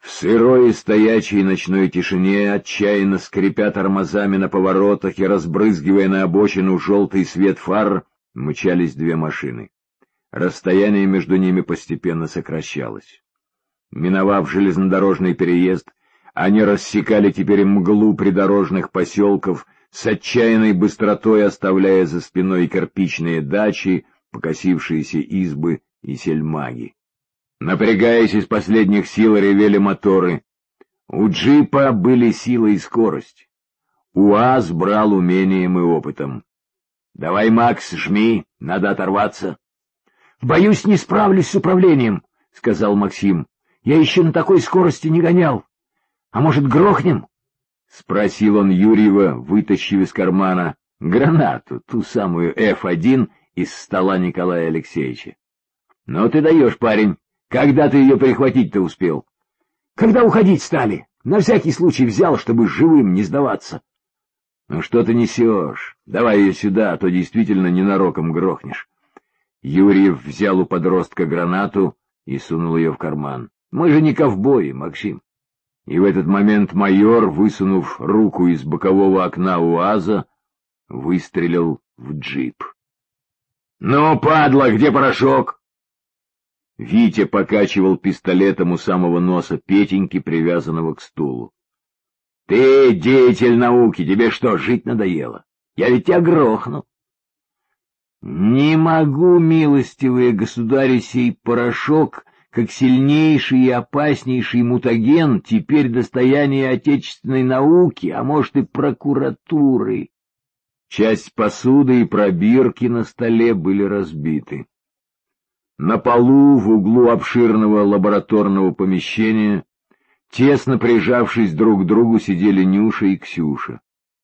В сырой и стоячей ночной тишине, отчаянно скрипя тормозами на поворотах и разбрызгивая на обочину желтый свет фар, мчались две машины. Расстояние между ними постепенно сокращалось. Миновав железнодорожный переезд, они рассекали теперь мглу придорожных поселков, с отчаянной быстротой оставляя за спиной кирпичные дачи, покосившиеся избы и сельмаги. Напрягаясь из последних сил, ревели моторы. У джипа были сила и скорость. УАЗ брал умением и опытом. — Давай, Макс, жми, надо оторваться. — Боюсь, не справлюсь с управлением, — сказал Максим. — Я еще на такой скорости не гонял. А может, грохнем? — спросил он Юрьева, вытащив из кармана гранату, ту самую F1 из стола Николая Алексеевича. — Ну ты даешь, парень. Когда ты ее прихватить-то успел? — Когда уходить стали. На всякий случай взял, чтобы живым не сдаваться. — Ну что ты несешь? Давай ее сюда, а то действительно ненароком грохнешь. Юрьев взял у подростка гранату и сунул ее в карман. — Мы же не ковбои, Максим. И в этот момент майор, высунув руку из бокового окна УАЗа, выстрелил в джип. — Ну, падла, где порошок? Витя покачивал пистолетом у самого носа Петеньки, привязанного к стулу. — Ты деятель науки, тебе что, жить надоело? Я ведь тебя грохну. — Не могу, милостивые государи, сей порошок, как сильнейший и опаснейший мутаген, теперь достояние отечественной науки, а может и прокуратуры. Часть посуды и пробирки на столе были разбиты. На полу в углу обширного лабораторного помещения, тесно прижавшись друг к другу, сидели Нюша и Ксюша.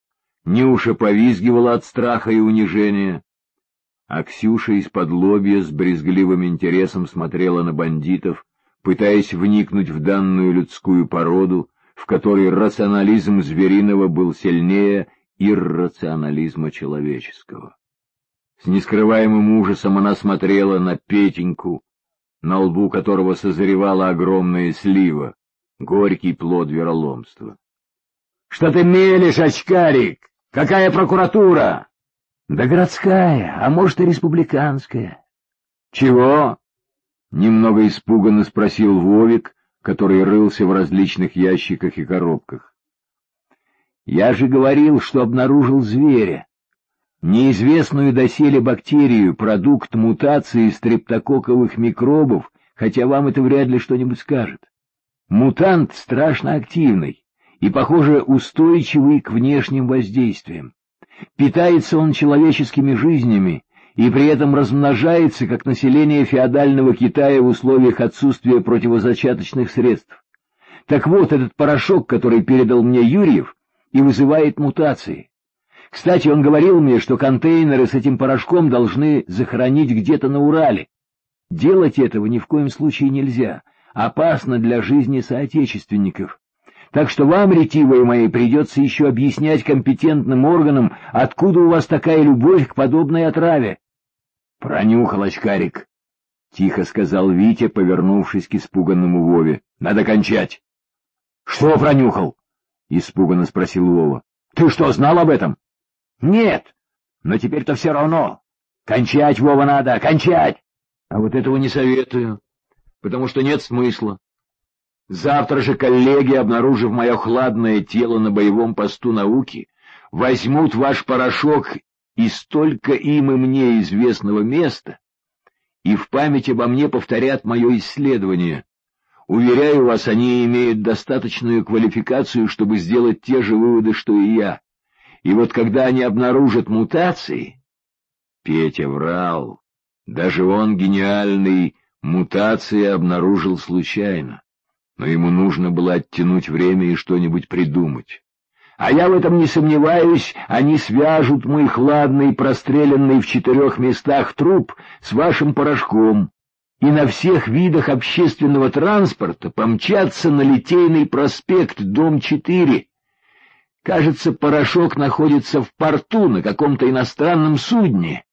Нюша повизгивала от страха и унижения, а Ксюша исподлобья с брезгливым интересом смотрела на бандитов, пытаясь вникнуть в данную людскую породу, в которой рационализм звериного был сильнее иррационализма человеческого. С нескрываемым ужасом она смотрела на Петеньку, на лбу которого созревала огромная слива, горький плод вероломства. — Что ты мелешь, очкарик? Какая прокуратура? — Да городская, а может и республиканская. — Чего? — немного испуганно спросил Вовик, который рылся в различных ящиках и коробках. — Я же говорил, что обнаружил зверя. Неизвестную доселе бактерию, продукт мутации стрептококковых микробов, хотя вам это вряд ли что-нибудь скажет. Мутант страшно активный и, похоже, устойчивый к внешним воздействиям. Питается он человеческими жизнями и при этом размножается, как население феодального Китая в условиях отсутствия противозачаточных средств. Так вот, этот порошок, который передал мне Юрьев, и вызывает мутации. Кстати, он говорил мне, что контейнеры с этим порошком должны захоронить где-то на Урале. Делать этого ни в коем случае нельзя, опасно для жизни соотечественников. Так что вам, ретивые мои, придется еще объяснять компетентным органам, откуда у вас такая любовь к подобной отраве. — Пронюхал, очкарик, — тихо сказал Витя, повернувшись к испуганному Вове. — Надо кончать. — Что пронюхал? — испуганно спросил Вова. — Ты что, знал об этом? — Нет, но теперь-то все равно. Кончать, Вова, надо, кончать! А вот этого не советую, потому что нет смысла. Завтра же коллеги, обнаружив мое хладное тело на боевом посту науки, возьмут ваш порошок из только им и мне известного места и в память обо мне повторят мое исследование. Уверяю вас, они имеют достаточную квалификацию, чтобы сделать те же выводы, что и я. И вот когда они обнаружат мутации... Петя врал. Даже он, гениальный, мутации обнаружил случайно. Но ему нужно было оттянуть время и что-нибудь придумать. А я в этом не сомневаюсь, они свяжут мой хладный, простреленный в 4 местах труп с вашим порошком и на всех видах общественного транспорта помчатся на Литейный проспект, дом 4. Кажется, порошок находится в порту на каком-то иностранном судне.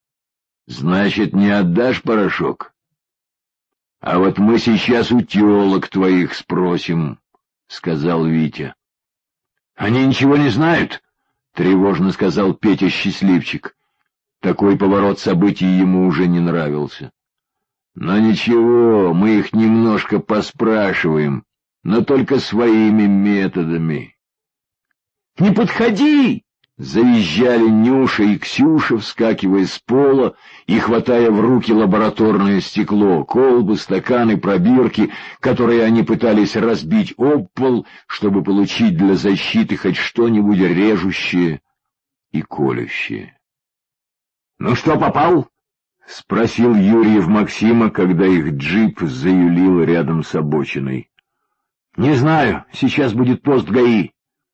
Значит, не отдашь порошок? А вот мы сейчас у тёлок твоих спросим, сказал Витя. «Они ничего не знают?» — тревожно сказал Петя-счастливчик. Такой поворот событий ему уже не нравился. «Но ничего, мы их немножко поспрашиваем, но только своими методами». «Не подходи!» — завизжали Нюша и Ксюша, вскакивая с пола и хватая в руки лабораторное стекло, колбы, стаканы, пробирки, которые они пытались разбить об пол, чтобы получить для защиты хоть что-нибудь режущее и колющее. «Ну что, попал?» — спросил Юрьев Максима, когда их джип заюлил рядом с обочиной. «Не знаю, сейчас будет пост ГАИ».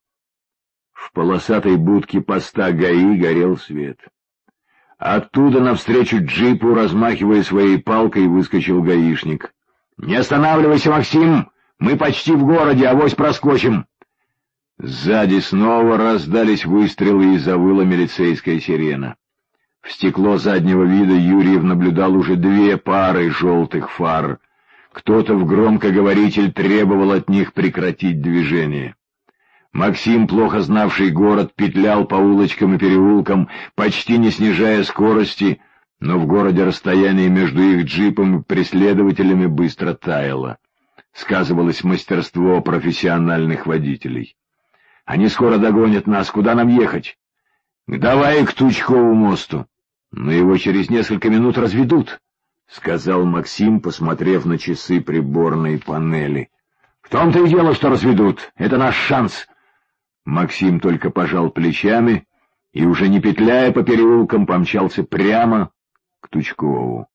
В полосатой будке поста ГАИ горел свет. Оттуда навстречу джипу, размахивая своей палкой, выскочил гаишник. «Не останавливайся, Максим! Мы почти в городе, авось проскочим!» Сзади снова раздались выстрелы и завыла милицейская сирена. В стекло заднего вида Юрьев наблюдал уже 2 пары желтых фар. Кто-то в громкоговоритель требовал от них прекратить движение. Максим, плохо знавший город, петлял по улочкам и переулкам, почти не снижая скорости, но в городе расстояние между их джипом и преследователями быстро таяло. Сказывалось мастерство профессиональных водителей. «Они скоро догонят нас. Куда нам ехать?» «Давай к Тучкову мосту. Но его через несколько минут разведут», — сказал Максим, посмотрев на часы приборной панели. «В том-то и дело, что разведут. Это наш шанс». Максим только пожал плечами и, уже не петляя по переулкам, помчался прямо к Тучкову.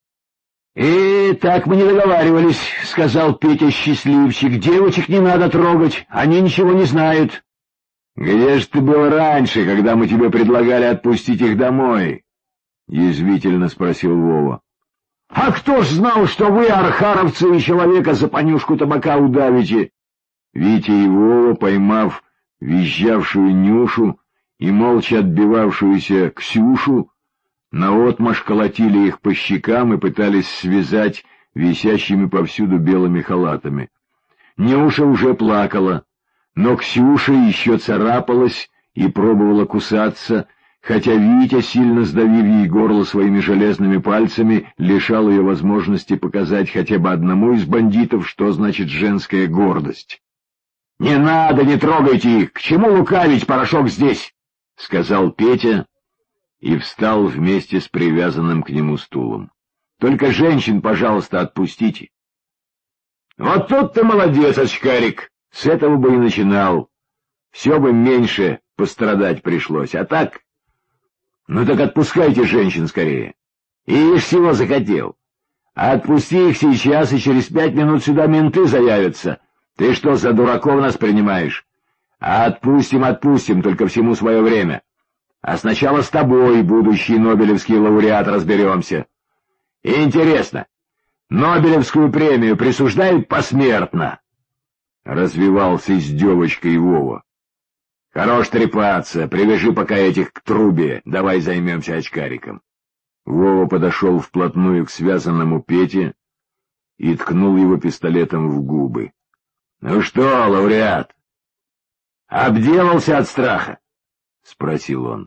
«Так мы не договаривались», — сказал Петя-счастливчик. «Девочек не надо трогать, они ничего не знают». «Где же ты был раньше, когда мы тебе предлагали отпустить их домой?» — язвительно спросил Вова. «А кто ж знал, что вы, архаровцы, и человека за понюшку табака удавите?» Витя и Вова, поймав визжавшую Нюшу и молча отбивавшуюся Ксюшу, наотмашь колотили их по щекам и пытались связать висящими повсюду белыми халатами. Нюша уже плакала, но Ксюша еще царапалась и пробовала кусаться, хотя Витя, сильно сдавив ей горло своими железными пальцами, лишал ее возможности показать хотя бы одному из бандитов, что значит женская гордость. «Не надо, не трогайте их! К чему лукавить, порошок здесь!» — сказал Петя и встал вместе с привязанным к нему стулом. «Только женщин, пожалуйста, отпустите». «Вот тут ты молодец, очкарик! С этого бы и начинал. Все бы меньше пострадать пришлось, а так...» «Ну так отпускайте женщин скорее. И всего захотел. Отпусти их сейчас, и через 5 минут сюда менты заявятся. Ты что, за дураков нас принимаешь? Отпустим, только всему свое время. А сначала с тобой, будущий нобелевский лауреат, разберемся. Интересно, Нобелевскую премию присуждают посмертно?» Развивался с девочкой Вова. «Хорош трепаться, привяжи пока этих к трубе, давай займемся очкариком». Вова подошел вплотную к связанному Пете и ткнул его пистолетом в губы. «Ну что, лауреат, обделался от страха?» — спросил он.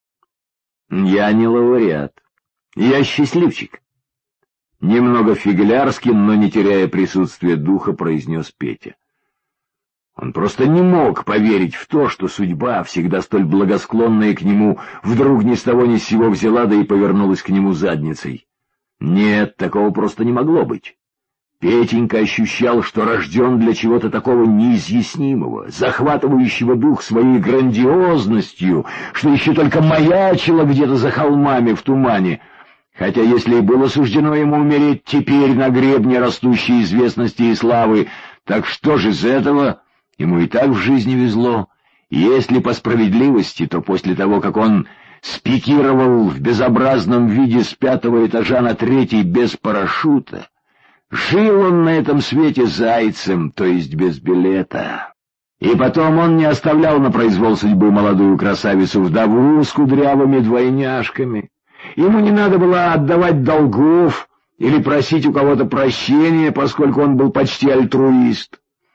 «Я не лауреат, я счастливчик». Немного фиглярски, но не теряя присутствия духа, произнес Петя. Он просто не мог поверить в то, что судьба, всегда столь благосклонная к нему, вдруг ни с того ни с сего взяла, да и повернулась к нему задницей. Нет, такого просто не могло быть. Петенька ощущал, что рожден для чего-то такого неизъяснимого, захватывающего дух своей грандиозностью, что еще только маячило где-то за холмами в тумане. Хотя если и было суждено ему умереть теперь на гребне растущей известности и славы, так что же из этого? Ему и так в жизни везло. Если по справедливости, то после того, как он спикировал в безобразном виде с 5-го этажа на 3-й без парашюта, жил он на этом свете зайцем, то есть без билета. И потом он не оставлял на произвол судьбы молодую красавицу-вдову с кудрявыми двойняшками. Ему не надо было отдавать долгов или просить у кого-то прощения, поскольку он был почти альтруист.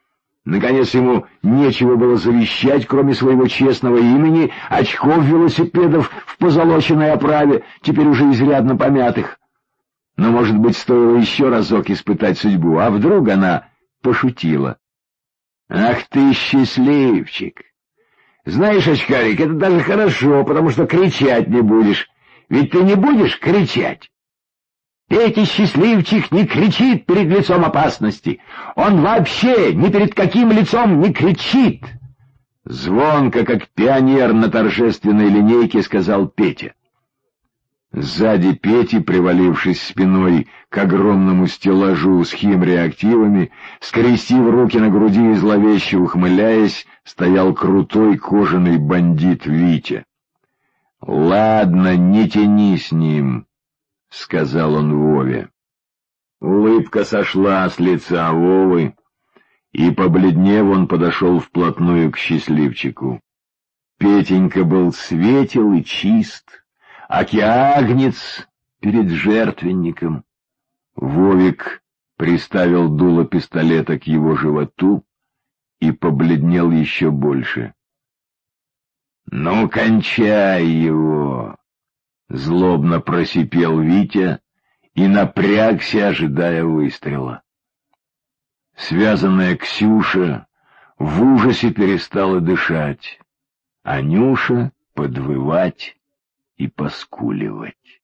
Наконец ему нечего было завещать, кроме своего честного имени, очков велосипедов в позолоченной оправе, теперь уже изрядно помятых. Но, может быть, стоило еще разок испытать судьбу, а вдруг она пошутила. «Ах ты, счастливчик! Знаешь, очкарик, это даже хорошо, потому что кричать не будешь. Ведь ты не будешь кричать. Петя счастливчик не кричит перед лицом опасности. Он вообще ни перед каким лицом не кричит!» Звонко, как пионер на торжественной линейке, сказал Петя. Сзади Пети, привалившись спиной к огромному стеллажу с химреактивами, скрестив руки на груди и зловеще ухмыляясь, стоял крутой кожаный бандит Витя. «Ладно, не тяни с ним», — сказал он Вове. Улыбка сошла с лица Вовы, и, побледнев, он подошел вплотную к счастливчику. Петенька был светел и чист, аки агнец перед жертвенником. Вовик приставил дуло пистолета к его животу и побледнел еще больше. «Ну, кончай его!» — злобно просипел Витя и напрягся, ожидая выстрела. Связанная Ксюша в ужасе перестала дышать, а Нюша подвывать и поскуливать.